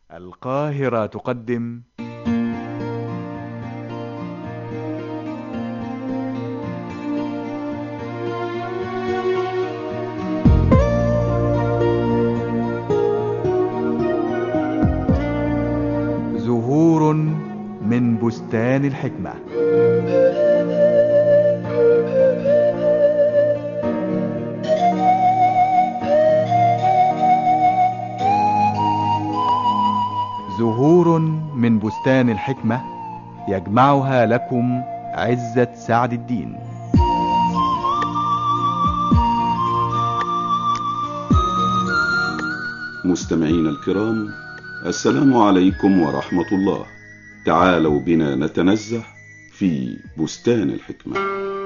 القاهرة تقدم زهور من بستان الحكمة. زهور من بستان الحكمة يجمعها لكم عزة سعد الدين. مستمعين الكرام، السلام عليكم ورحمة الله. تعالوا بنا نتنزه في بستان الحكمة.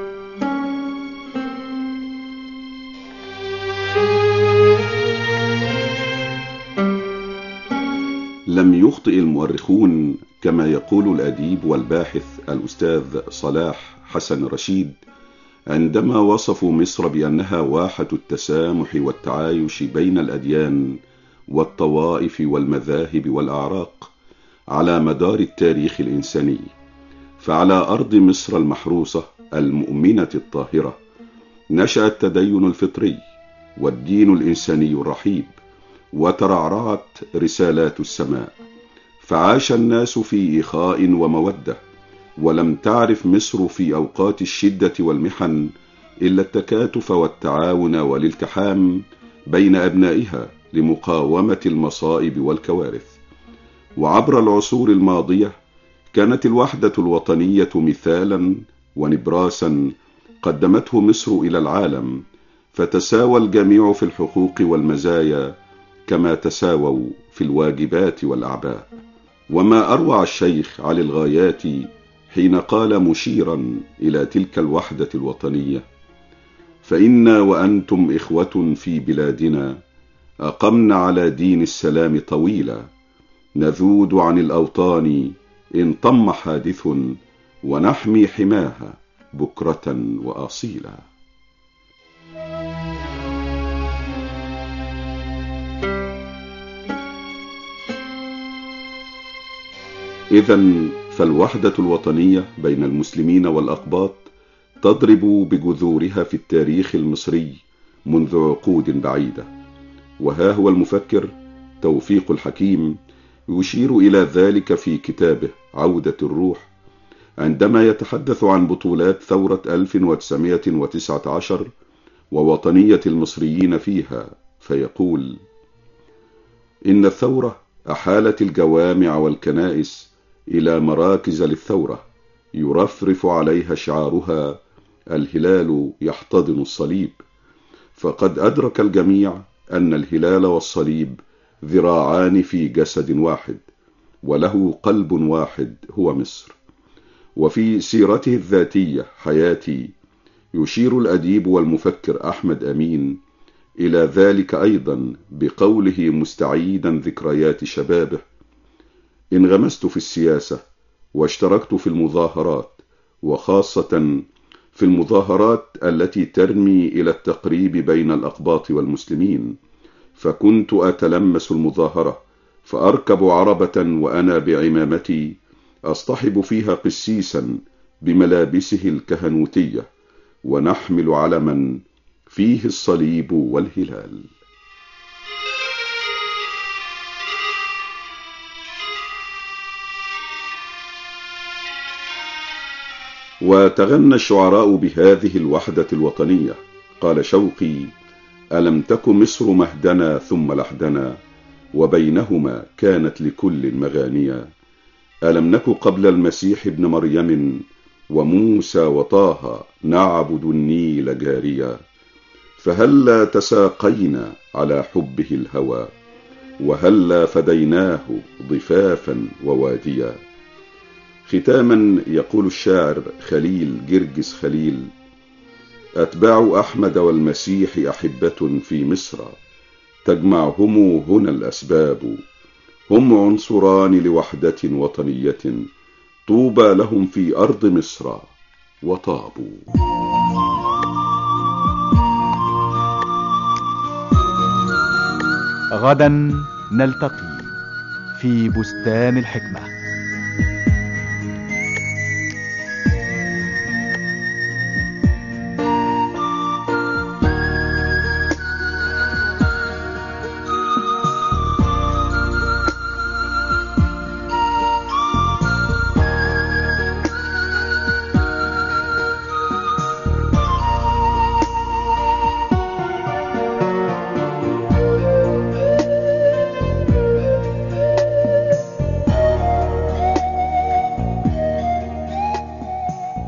لم يخطئ المؤرخون كما يقول الأديب والباحث الأستاذ صلاح حسن رشيد عندما وصفوا مصر بأنها واحة التسامح والتعايش بين الأديان والطوائف والمذاهب والأعراق على مدار التاريخ الإنساني. فعلى أرض مصر المحروسة المؤمنة الطاهرة نشأ التدين الفطري والدين الإنساني الرحيب، وترعرعت رسالات السماء، فعاش الناس في إخاء ومودة. ولم تعرف مصر في أوقات الشدة والمحن إلا التكاتف والتعاون والالتحام بين أبنائها لمقاومة المصائب والكوارث. وعبر العصور الماضية كانت الوحدة الوطنية مثالا ونبراسا قدمته مصر إلى العالم، فتساوى الجميع في الحقوق والمزايا كما تساووا في الواجبات والأعباء. وما أروع الشيخ علي الغايات حين قال مشيرا إلى تلك الوحدة الوطنية: فإنا وأنتم إخوة في بلادنا، أقمنا على دين السلام طويلا، نذود عن الأوطان إن طم حادث، ونحمي حماها بكرة وأصيلا. إذن فالوحدة الوطنية بين المسلمين والأقباط تضرب بجذورها في التاريخ المصري منذ عقود بعيدة. وها هو المفكر توفيق الحكيم يشير إلى ذلك في كتابه عودة الروح، عندما يتحدث عن بطولات ثورة 1919 ووطنية المصريين فيها، فيقول: إن الثورة أحالت الجوامع والكنائس إلى مراكز للثورة، يرفرف عليها شعارها: الهلال يحتضن الصليب. فقد أدرك الجميع أن الهلال والصليب ذراعان في جسد واحد، وله قلب واحد هو مصر. وفي سيرته الذاتية حياتي يشير الأديب والمفكر أحمد أمين إلى ذلك أيضا بقوله مستعيدا ذكريات شبابه: انغمست في السياسة واشتركت في المظاهرات، وخاصة في المظاهرات التي ترمي إلى التقريب بين الأقباط والمسلمين، فكنت أتلمس المظاهرة فأركب عربة وأنا بعمامتي أصطحب فيها قسيسا بملابسه الكهنوتية، ونحمل علما فيه الصليب والهلال. وتغنى الشعراء بهذه الوحدة الوطنية. قال شوقي: ألم تك مصر مهدنا ثم لحدنا، وبينهما كانت لكل مغانيا. ألم نك قبل المسيح ابن مريم، وموسى وطه نعبد النيل جاريا. فهلا تساقينا على حبه الهوى، وهلا فديناه ضفافا وواديا. ختاما يقول الشاعر خليل جرجس خليل: أتباع أحمد والمسيح أحبة في مصر، تجمعهم هنا الأسباب، هم عنصران لوحدة وطنية، طوبى لهم في أرض مصر وطابوا. غدا نلتقي في بستان الحكمة.